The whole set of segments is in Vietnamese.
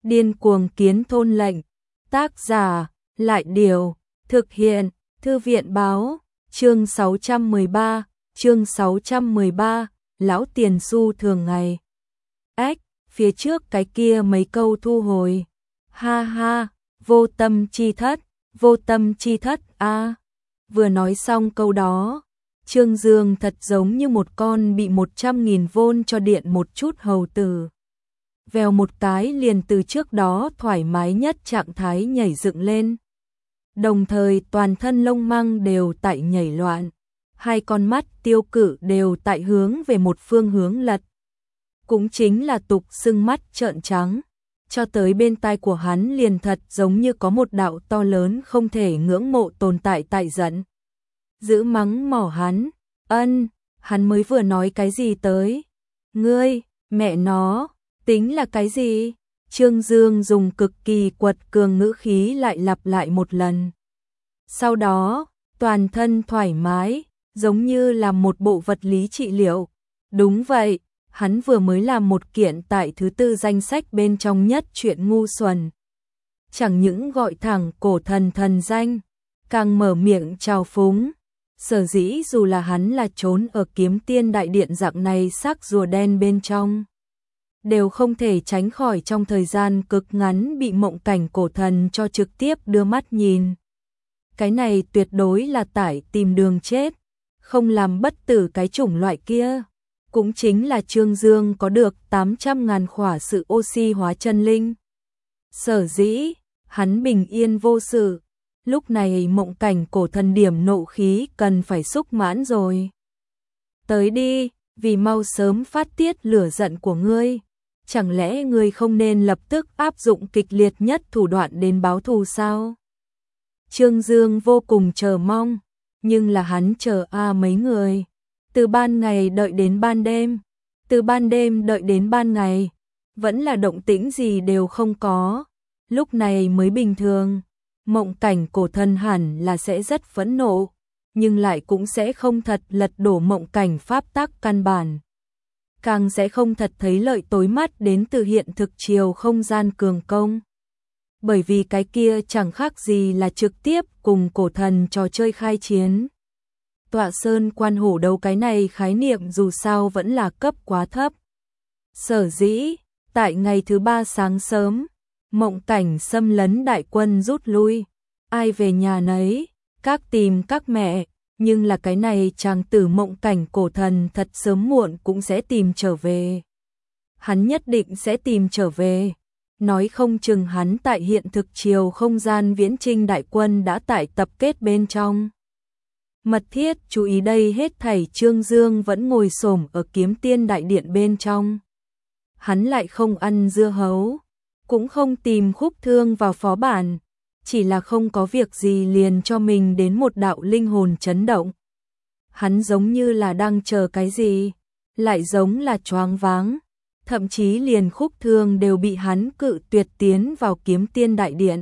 Điên cuồng kiến thôn lệnh. Tác giả, Lại Điều. Thực hiện, Thư viện báo. Chương 613, Lão Tiền Xu thường ngày. Ếch, phía trước cái kia mấy câu thu hồi. Ha ha, vô tâm chi thất a. Vừa nói xong câu đó, Trương Dương thật giống như một con bị 100.000 vôn cho điện một chút hầu tử. Vèo một cái liền từ trước đó thoải mái nhất trạng thái nhảy dựng lên. Đồng thời toàn thân lông măng đều tại nhảy loạn, hai con mắt tiêu cự đều tại hướng về một phương hướng lật. Cũng chính là tục xưng mắt trợn trắng, cho tới bên tai của hắn liền thật giống như có một đạo to lớn không thể ngưỡng mộ tồn tại tại giận. Giữ mắng mỏ hắn, hắn mới vừa nói cái gì tới? Ngươi, mẹ nó, tính là cái gì? Trương Dương dùng cực kỳ quật cường ngữ khí lại lặp lại một lần. Sau đó, toàn thân thoải mái, giống như là một bộ vật lý trị liệu. Đúng vậy, hắn vừa mới làm một kiện tại thứ 4 danh sách bên trong nhất chuyện ngu xuẩn. Chẳng những gọi thẳng cổ thần thần danh, càng mở miệng trào phúng. Sở dĩ dù là hắn là trốn ở Kiếm Tiên Đại Điện dạng này xác rùa đen bên trong, đều không thể tránh khỏi trong thời gian cực ngắn bị mộng cảnh cổ thần cho trực tiếp đưa mắt nhìn. Cái này tuyệt đối là tải tìm đường chết, không làm bất tử cái chủng loại kia. Cũng chính là Trương Dương có được 800.000 khỏa sự oxy hóa chân linh. Sở dĩ, hắn bình yên vô sự. Lúc này mộng cảnh cổ thần điểm nộ khí cần phải xúc mãn rồi. Tới đi, vì mau sớm phát tiết lửa giận của ngươi. Chẳng lẽ ngươi không nên lập tức áp dụng kịch liệt nhất thủ đoạn đến báo thù sao? Trương Dương vô cùng chờ mong, nhưng là hắn chờ mấy người. Từ ban ngày đợi đến ban đêm, từ ban đêm đợi đến ban ngày, vẫn là động tĩnh gì đều không có. Lúc này mới bình thường. Mộng cảnh cổ thần hẳn là sẽ rất phẫn nộ, nhưng lại cũng sẽ không thật lật đổ mộng cảnh pháp tắc căn bản. Càng sẽ không thật thấy lợi tối mắt đến từ hiện thực chiều không gian cường công. Bởi vì cái kia chẳng khác gì là trực tiếp cùng cổ thần trò chơi khai chiến. Tọa sơn quan hổ đấu cái này khái niệm dù sao vẫn là cấp quá thấp. Sở dĩ, tại ngày thứ 3 sáng sớm, mộng cảnh xâm lấn đại quân rút lui, ai về nhà nấy, các tìm các mẹ, nhưng là cái này chàng tử mộng cảnh cổ thần thật sớm muộn cũng sẽ tìm trở về. Hắn nhất định sẽ tìm trở về, nói không chừng hắn tại hiện thực chiều không gian viễn trinh đại quân đã tại tập kết bên trong. Mật thiết chú ý đây hết thảy Trương Dương vẫn ngồi xổm ở Kiếm Tiên Đại Điện bên trong. Hắn lại không ăn dưa hấu, cũng không tìm khúc thương vào phó bản, chỉ là không có việc gì liền cho mình đến một đạo linh hồn chấn động. Hắn giống như là đang chờ cái gì, lại giống là choáng váng, thậm chí liền khúc thương đều bị hắn cự tuyệt tiến vào Kiếm Tiên Đại Điện.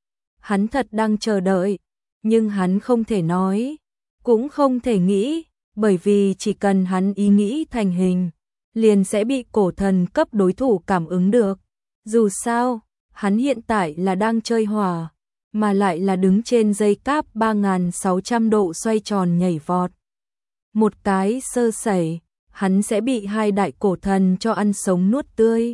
Hắn thật đang chờ đợi, nhưng hắn không thể nói, cũng không thể nghĩ, bởi vì chỉ cần hắn ý nghĩ thành hình, liền sẽ bị cổ thần cấp đối thủ cảm ứng được. Dù sao, hắn hiện tại là đang chơi hỏa, mà lại là đứng trên dây cáp 3.600 độ xoay tròn nhảy vọt. Một cái sơ sẩy, hắn sẽ bị hai đại cổ thần cho ăn sống nuốt tươi.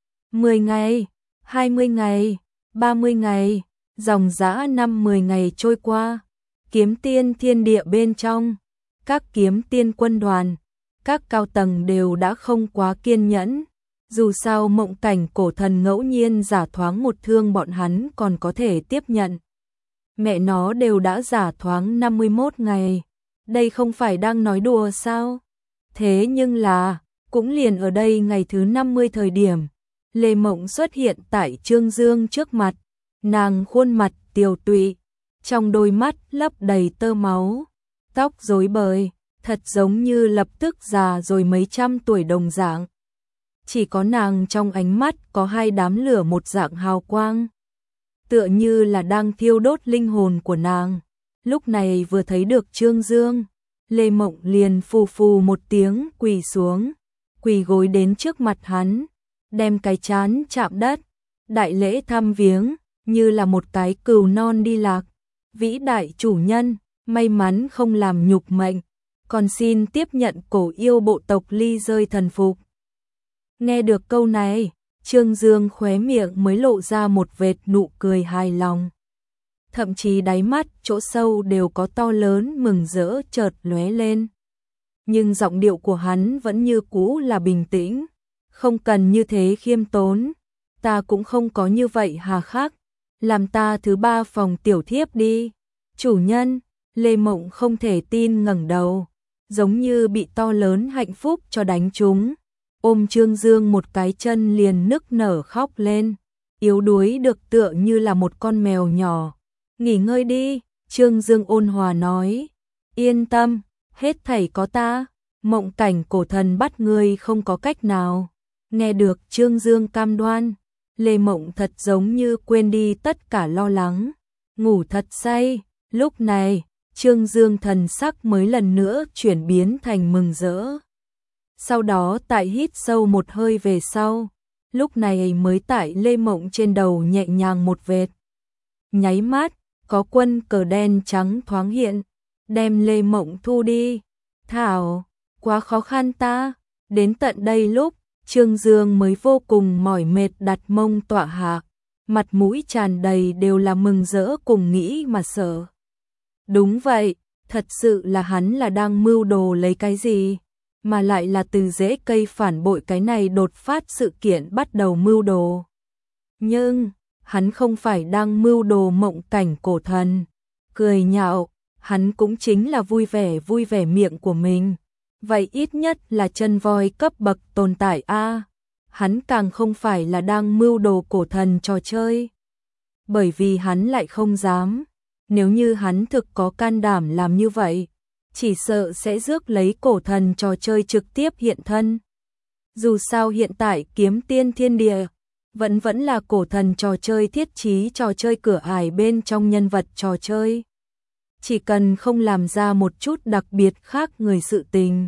10 ngày, 20 ngày, 30 ngày, dòng dã 5-10 ngày trôi qua. Kiếm tiên thiên địa bên trong, các kiếm tiên quân đoàn, các cao tầng đều đã không quá kiên nhẫn. Dù sao mộng cảnh cổ thần ngẫu nhiên giả thoáng một thương bọn hắn còn có thể tiếp nhận. Mẹ nó đều đã giả thoáng 51 ngày. Đây không phải đang nói đùa sao? Thế nhưng là, cũng liền ở đây ngày thứ 50 thời điểm, Lê Mộng xuất hiện tại Trương Dương trước mặt. Nàng khuôn mặt tiều tụy, trong đôi mắt lấp đầy tơ máu, tóc rối bời, thật giống như lập tức già rồi mấy trăm tuổi đồng dạng. Chỉ có nàng trong ánh mắt có hai đám lửa một dạng hào quang, tựa như là đang thiêu đốt linh hồn của nàng. Lúc này vừa thấy được Trương Dương, Lê Mộng liền phù phù một tiếng quỳ xuống, quỳ gối đến trước mặt hắn, đem cái trán chạm đất, đại lễ thăm viếng, như là một cái cừu non đi lạc. Vĩ đại chủ nhân, may mắn không làm nhục mệnh, còn xin tiếp nhận cổ yêu bộ tộc ly rơi thần phục. Nghe được câu này, Trương Dương khóe miệng mới lộ ra một vệt nụ cười hài lòng. Thậm chí đáy mắt chỗ sâu đều có to lớn mừng rỡ chợt lóe lên. Nhưng giọng điệu của hắn vẫn như cũ là bình tĩnh, không cần như thế khiêm tốn, ta cũng không có như vậy hà khắc, làm ta thứ 3 phòng tiểu thiếp đi. Chủ nhân, Lê Mộng không thể tin ngẩng đầu, giống như bị to lớn hạnh phúc cho đánh trúng, ôm Trương Dương một cái chân liền nức nở khóc lên, yếu đuối được tựa như là một con mèo nhỏ. Nghỉ ngơi đi, Trương Dương ôn hòa nói, yên tâm, hết thảy có ta, Mộng Cảnh cổ thần bắt ngươi không có cách nào. Nghe được Trương Dương cam đoan, Lê Mộng thật giống như quên đi tất cả lo lắng, ngủ thật say. Lúc này, Trương Dương thần sắc mới lần nữa chuyển biến thành mừng rỡ. Sau đó tại hít sâu một hơi về sau, lúc này mới tại Lê Mộng trên đầu nhẹ nhàng một vệt. Nháy mắt, có quân cờ đen trắng thoáng hiện, đem Lê Mộng thu đi. Thảo, quá khó khăn ta. Đến tận đây lúc, Trương Dương mới vô cùng mỏi mệt đặt mông tọa hạ, mặt mũi tràn đầy đều là mừng rỡ cùng nghĩ mà sợ. Đúng vậy, thật sự là hắn là đang mưu đồ lấy cái gì, mà lại là từ rễ cây phản bội cái này đột phát sự kiện bắt đầu mưu đồ. Nhưng, hắn không phải đang mưu đồ Mộng Cảnh cổ thần. Cười nhạo, hắn cũng chính là vui vẻ miệng của mình. Vậy ít nhất là chân voi cấp bậc tồn tại a. Hắn càng không phải là đang mưu đồ cổ thần trò chơi. Bởi vì hắn lại không dám. Nếu như hắn thực có can đảm làm như vậy, chỉ sợ sẽ rước lấy cổ thần trò chơi trực tiếp hiện thân. Dù sao hiện tại Kiếm Tiên Thiên Địa vẫn là cổ thần trò chơi thiết trí trò chơi cửa ải bên trong nhân vật trò chơi. Chỉ cần không làm ra một chút đặc biệt khác người sự tình,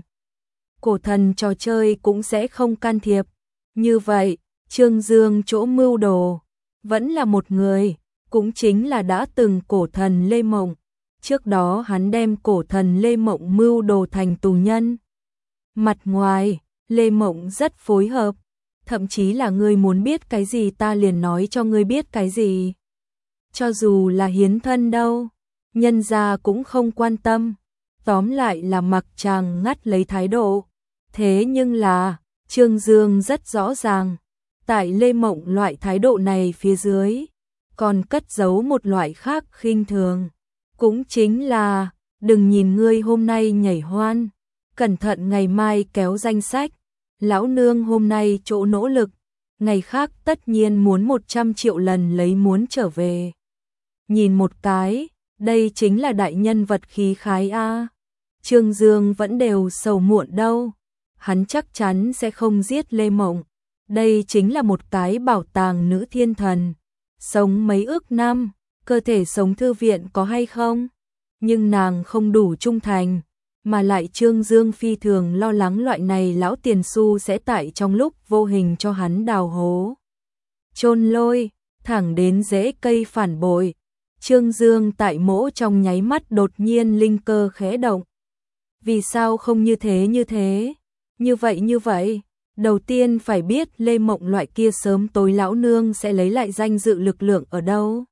cổ thần trò chơi cũng sẽ không can thiệp. Như vậy, Trương Dương chỗ mưu đồ vẫn là một người, cũng chính là đã từng cổ thần Lê Mộng. Trước đó hắn đem cổ thần Lê Mộng mưu đồ thành tù nhân. Mặt ngoài, Lê Mộng rất phối hợp, thậm chí là ngươi muốn biết cái gì ta liền nói cho ngươi biết cái gì. Cho dù là hiến thân đâu, nhân gia cũng không quan tâm. Tóm lại là mặc chàng ngắt lấy thái độ. Thế nhưng là, Trương Dương rất rõ ràng, tại Lê Mộng loại thái độ này phía dưới, còn cất giấu một loại khác khinh thường. Cũng chính là, đừng nhìn ngươi hôm nay nhảy hoan, cẩn thận ngày mai kéo danh sách. Lão nương hôm nay chỗ nỗ lực, ngày khác tất nhiên muốn 100 triệu lần lấy muốn trở về. Nhìn một cái, đây chính là đại nhân vật khí khái a. Trương Dương vẫn đều sầu muộn đâu, hắn chắc chắn sẽ không giết Lê Mộng. Đây chính là một cái bảo tàng nữ thiên thần, sống mấy ước năm, cơ thể sống thư viện có hay không? Nhưng nàng không đủ trung thành. Mà lại Trương Dương phi thường lo lắng loại này lão tiền xu sẽ tại trong lúc vô hình cho hắn đào hố. Chôn lôi, thẳng đến rễ cây phản bội. Trương Dương tại mỗ trong nháy mắt đột nhiên linh cơ khẽ động. Vì sao không như thế như thế? Như vậy, đầu tiên phải biết Lê Mộng loại kia sớm tối lão nương sẽ lấy lại danh dự lực lượng ở đâu.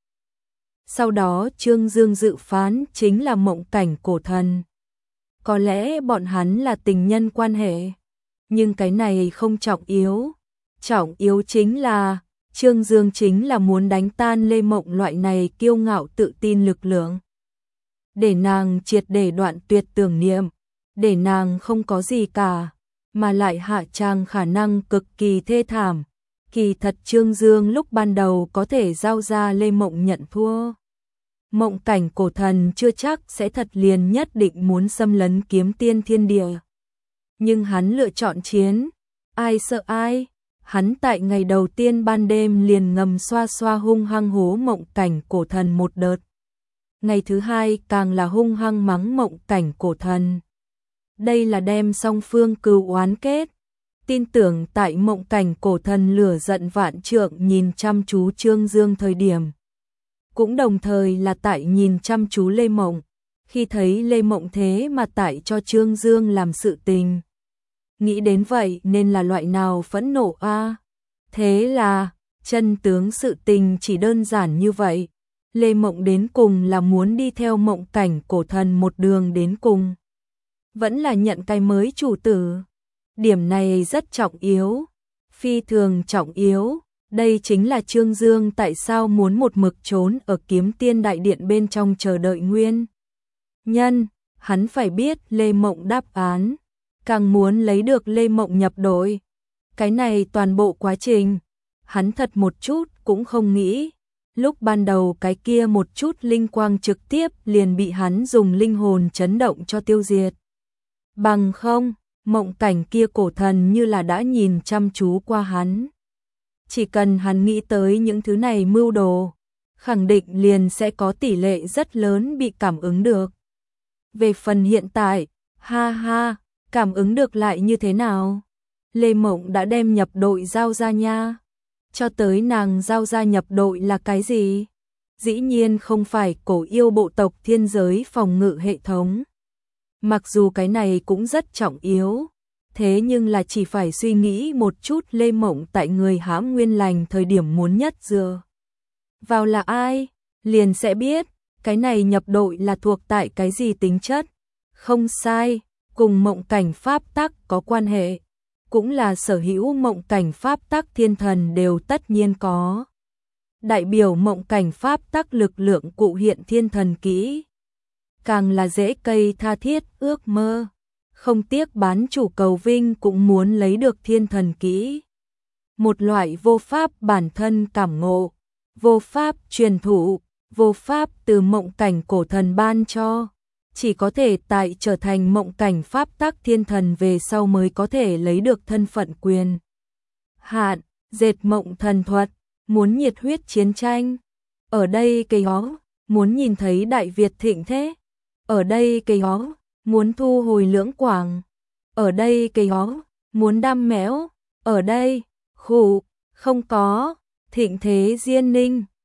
Sau đó Trương Dương dự phán chính là Mộng Cảnh cổ thần. Có lẽ bọn hắn là tình nhân quan hệ, nhưng cái này không trọng yếu. Trọng yếu chính là, Trương Dương chính là muốn đánh tan Lê Mộng loại này kiêu ngạo tự tin lực lượng. Để nàng triệt để đoạn tuyệt tưởng niệm, để nàng không có gì cả, mà lại hạ tràng khả năng cực kỳ thê thảm. Kỳ thật Trương Dương lúc ban đầu có thể giao ra Lê Mộng nhận thua. Mộng Cảnh cổ thần chưa chắc sẽ thật liền nhất định muốn xâm lấn Kiếm Tiên Thiên Địa. Nhưng hắn lựa chọn chiến, ai sợ ai, hắn tại ngày đầu tiên ban đêm liền ngầm xoa xoa hung hăng hố Mộng Cảnh cổ thần một đợt. Ngày thứ hai càng là hung hăng mắng Mộng Cảnh cổ thần. Đây là đem song phương cừu oán kết. tin tưởng tại mộng cảnh cổ thần lửa giận vạn trượng nhìn chăm chú Trương Dương thời điểm. Cũng đồng thời là tại nhìn chăm chú Lê Mộng, khi thấy Lê Mộng thế mà tại cho Trương Dương làm sự tình. Nghĩ đến vậy nên là loại nào phẫn nộ a? Thế là, chân tướng sự tình chỉ đơn giản như vậy. Lê Mộng đến cùng là muốn đi theo mộng cảnh cổ thần một đường đến cùng. Vẫn là nhận cái mới chủ tử. Điểm này rất trọng yếu, phi thường trọng yếu. Đây chính là Trương Dương tại sao muốn một mực trốn ở Kiếm Tiên Đại Điện bên trong chờ đợi nguyên nhân. Hắn phải biết Lê Mộng đáp án, càng muốn lấy được Lê Mộng nhập đội. Cái này toàn bộ quá trình, hắn thật một chút cũng không nghĩ. Lúc ban đầu cái kia một chút linh quang trực tiếp liền bị hắn dùng linh hồn chấn động cho tiêu diệt. Bằng không, mộng cảnh kia cổ thần như là đã nhìn chăm chú qua hắn. Chỉ cần hắn nghĩ tới những thứ này mưu đồ, khẳng định liền sẽ có tỷ lệ rất lớn bị cảm ứng được. Về phần hiện tại, ha ha, cảm ứng được lại như thế nào? Lê Mộng đã đem nhập đội giao ra nha. Cho tới nàng giao ra nhập đội là cái gì? Dĩ nhiên không phải cổ yêu bộ tộc thiên giới phòng ngự hệ thống. Mặc dù cái này cũng rất trọng yếu, thế nhưng là chỉ phải suy nghĩ một chút Lê Mộng tại người hãm nguyên lành thời điểm muốn nhất dựa vào là ai, liền sẽ biết, cái này nhập đội là thuộc tại cái gì tính chất. Không sai, cùng mộng cảnh pháp tắc có quan hệ, cũng là sở hữu mộng cảnh pháp tắc thiên thần đều tất nhiên có. Đại biểu mộng cảnh pháp tắc lực lượng cụ hiện thiên thần kỹ. Càng là dễ cây tha thiết ước mơ, không tiếc bán chủ cầu vinh cũng muốn lấy được thiên thần kỹ. Một loại vô pháp bản thân cảm ngộ, vô pháp truyền thụ, vô pháp từ mộng cảnh cổ thần ban cho. Chỉ có thể tại trở thành mộng cảnh pháp tắc thiên thần về sau mới có thể lấy được thân phận quyền hạn, dệt mộng thần thuật, muốn nhiệt huyết chiến tranh. Ở đây cây ó, muốn nhìn thấy Đại Việt thịnh thế. Ở đây cây ó, muốn thu hồi Lưỡng Quảng. Ở đây cây ó, muốn đam mẽo. Ở đây, khủ, không có, thịnh thế Diên Ninh.